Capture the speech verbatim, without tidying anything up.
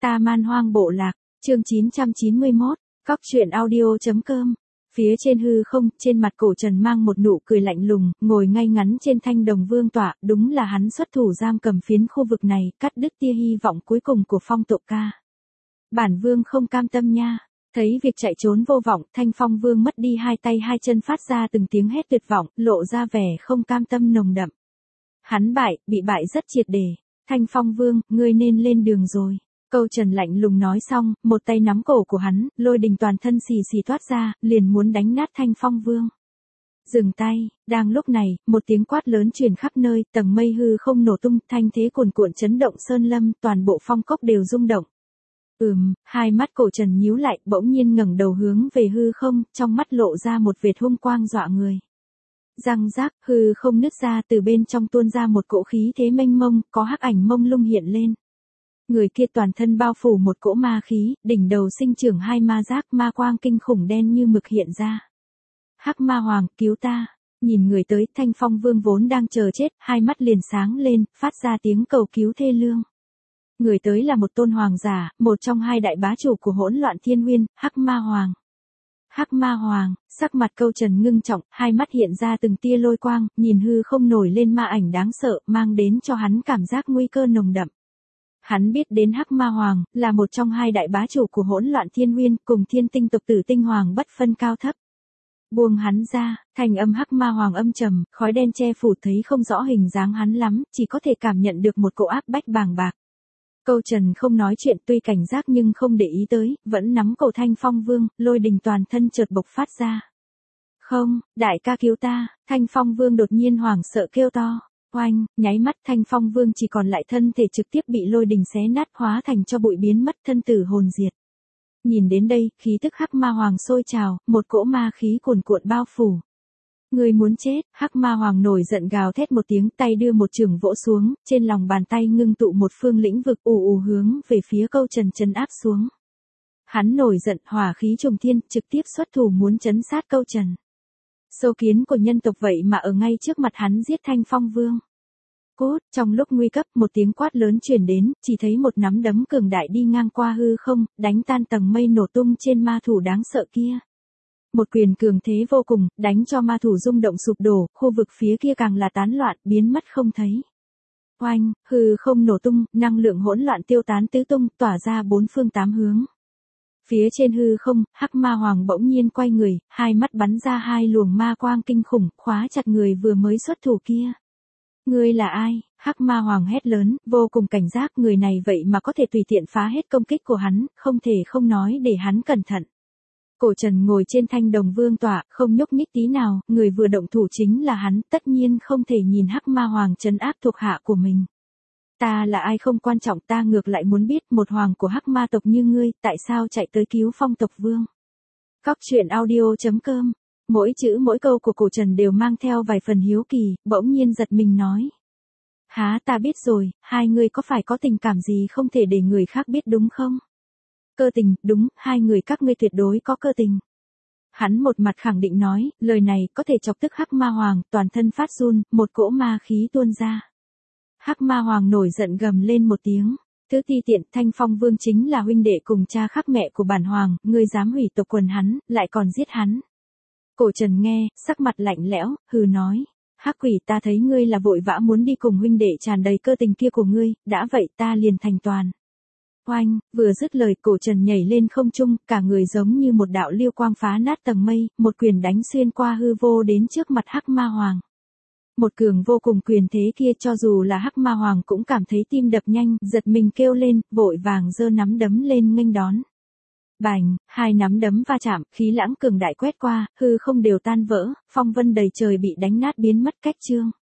Ta Man Hoang Bộ Lạc, chương chín trăm chín mươi mốt, Cóc truyện audio.com. Phía trên hư không, trên mặt Cổ Trần mang một nụ cười lạnh lùng, ngồi ngay ngắn trên thanh đồng vương tọa, đúng là hắn xuất thủ giam cầm phiến khu vực này, cắt đứt tia hy vọng cuối cùng của Phong Tộc Ca. Bản vương không cam tâm nha. Thấy việc chạy trốn vô vọng, Thanh Phong Vương mất đi hai tay hai chân phát ra từng tiếng hét tuyệt vọng, lộ ra vẻ không cam tâm nồng đậm. Hắn bại, bị bại rất triệt để. Thanh Phong Vương, ngươi nên lên đường rồi. Câu Trần lạnh lùng nói xong, một tay nắm cổ của hắn, lôi đình toàn thân xì xì toát ra, liền muốn đánh nát Thanh Phong Vương. Dừng tay, đang lúc này, một tiếng quát lớn truyền khắp nơi, tầng mây hư không nổ tung, thanh thế cuồn cuộn chấn động sơn lâm, toàn bộ phong cốc đều rung động. Ừm, hai mắt Cổ Trần nhíu lại, bỗng nhiên ngẩng đầu hướng về hư không, trong mắt lộ ra một vệt hung quang dọa người. Răng rác, hư không nứt ra, từ bên trong tuôn ra một cỗ khí thế mênh mông, có hắc ảnh mông lung hiện lên. Người kia toàn thân bao phủ một cỗ ma khí, đỉnh đầu sinh trưởng hai ma giác, ma quang kinh khủng đen như mực hiện ra. Hắc Ma Hoàng, cứu ta! Nhìn người tới, Thanh Phong Vương vốn đang chờ chết, hai mắt liền sáng lên, phát ra tiếng cầu cứu thê lương. Người tới là một tôn hoàng giả, một trong hai đại bá chủ của hỗn loạn thiên nguyên, Hắc Ma Hoàng. Hắc Ma Hoàng, sắc mặt Câu Trần ngưng trọng, hai mắt hiện ra từng tia lôi quang, nhìn hư không nổi lên ma ảnh đáng sợ, mang đến cho hắn cảm giác nguy cơ nồng đậm. Hắn biết đến Hắc Ma Hoàng, là một trong hai đại bá chủ của hỗn loạn thiên nguyên, cùng thiên tinh tộc tử tinh hoàng bất phân cao thấp. Buông hắn ra, thành âm Hắc Ma Hoàng âm trầm, khói đen che phủ thấy không rõ hình dáng hắn lắm, chỉ có thể cảm nhận được một cỗ áp bách bàng bạc. Câu Trần không nói chuyện tuy cảnh giác nhưng không để ý tới, vẫn nắm cổ Thanh Phong Vương, lôi đình toàn thân chợt bộc phát ra. Không, đại ca cứu ta, Thanh Phong Vương đột nhiên hoảng sợ kêu to. Oanh, nháy mắt Thanh Phong Vương chỉ còn lại thân thể trực tiếp bị lôi đình xé nát hóa thành cho bụi biến mất thân tử hồn diệt. Nhìn đến đây, khí tức Hắc Ma Hoàng sôi trào, một cỗ ma khí cuồn cuộn bao phủ. Người muốn chết, Hắc Ma Hoàng nổi giận gào thét một tiếng, tay đưa một chưởng vỗ xuống, trên lòng bàn tay ngưng tụ một phương lĩnh vực ù ù hướng về phía Câu Trần trấn áp xuống. Hắn nổi giận, hỏa khí trùng thiên, trực tiếp xuất thủ muốn trấn sát Câu Trần. Sâu kiến của nhân tộc vậy mà ở ngay trước mặt hắn giết Thanh Phong Vương. Cốt, trong lúc nguy cấp, một tiếng quát lớn truyền đến, chỉ thấy một nắm đấm cường đại đi ngang qua hư không, đánh tan tầng mây nổ tung trên ma thủ đáng sợ kia. Một quyền cường thế vô cùng, đánh cho ma thủ rung động sụp đổ, khu vực phía kia càng là tán loạn, biến mất không thấy. Oanh, hư không nổ tung, năng lượng hỗn loạn tiêu tán tứ tung, tỏa ra bốn phương tám hướng. Phía trên hư không, Hắc Ma Hoàng bỗng nhiên quay người, hai mắt bắn ra hai luồng ma quang kinh khủng, khóa chặt người vừa mới xuất thủ kia. Ngươi là ai? Hắc Ma Hoàng hét lớn, vô cùng cảnh giác, người này vậy mà có thể tùy tiện phá hết công kích của hắn, không thể không nói để hắn cẩn thận. Cổ Trần ngồi trên thanh đồng vương tọa, không nhúc nhích tí nào, người vừa động thủ chính là hắn, tất nhiên không thể nhìn Hắc Ma Hoàng trấn áp thuộc hạ của mình. Ta là ai không quan trọng, ta ngược lại muốn biết, một hoàng của Hắc Ma tộc như ngươi, tại sao chạy tới cứu Phong tộc vương. Cóc truyện audio.com. Mỗi chữ mỗi câu của Cổ Trần đều mang theo vài phần hiếu kỳ, bỗng nhiên giật mình nói. Há, ta biết rồi, hai người có phải có tình cảm gì không thể để người khác biết đúng không? Cơ tình, đúng, hai người các ngươi tuyệt đối có cơ tình. Hắn một mặt khẳng định nói, lời này có thể chọc tức Hắc Ma Hoàng, toàn thân phát run, một cỗ ma khí tuôn ra. Hắc Ma Hoàng nổi giận gầm lên một tiếng. Thứ ti tiện, Thanh Phong Vương chính là huynh đệ cùng cha khác mẹ của bản hoàng, ngươi dám hủy tộc quần hắn, lại còn giết hắn. Cổ Trần nghe, sắc mặt lạnh lẽo, hừ nói. Hắc quỷ, ta thấy ngươi là vội vã muốn đi cùng huynh đệ tràn đầy cơ tình kia của ngươi, đã vậy ta liền thành toàn. Oanh, vừa dứt lời, Cổ Trần nhảy lên không trung, cả người giống như một đạo liêu quang phá nát tầng mây, một quyền đánh xuyên qua hư vô đến trước mặt Hắc Ma Hoàng. Một cường vô cùng quyền thế kia cho dù là Hắc Ma Hoàng cũng cảm thấy tim đập nhanh, giật mình kêu lên, vội vàng giơ nắm đấm lên nghênh đón. Bành, hai nắm đấm va chạm, khí lãng cường đại quét qua, hư không đều tan vỡ, phong vân đầy trời bị đánh nát biến mất cách chương.